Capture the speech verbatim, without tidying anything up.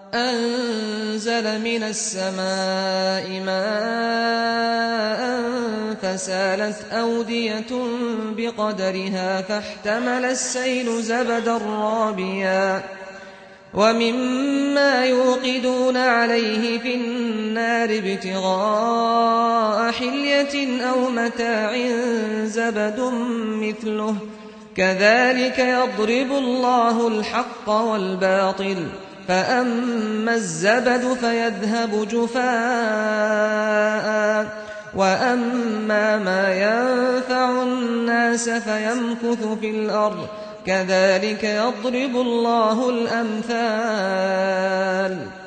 أنزل من السماء ماء فسالت أودية بقدرها فاحتمل السيل زبدا رابيا ومما يوقدون عليه في النار ابتغاء حلية أو متاع زبد مثله كذلك يضرب الله الحق والباطل فأما الزبد فيذهب جفاء وأما ما ينفع الناس فيمكث في الأرض كذلك يضرب الله الأمثال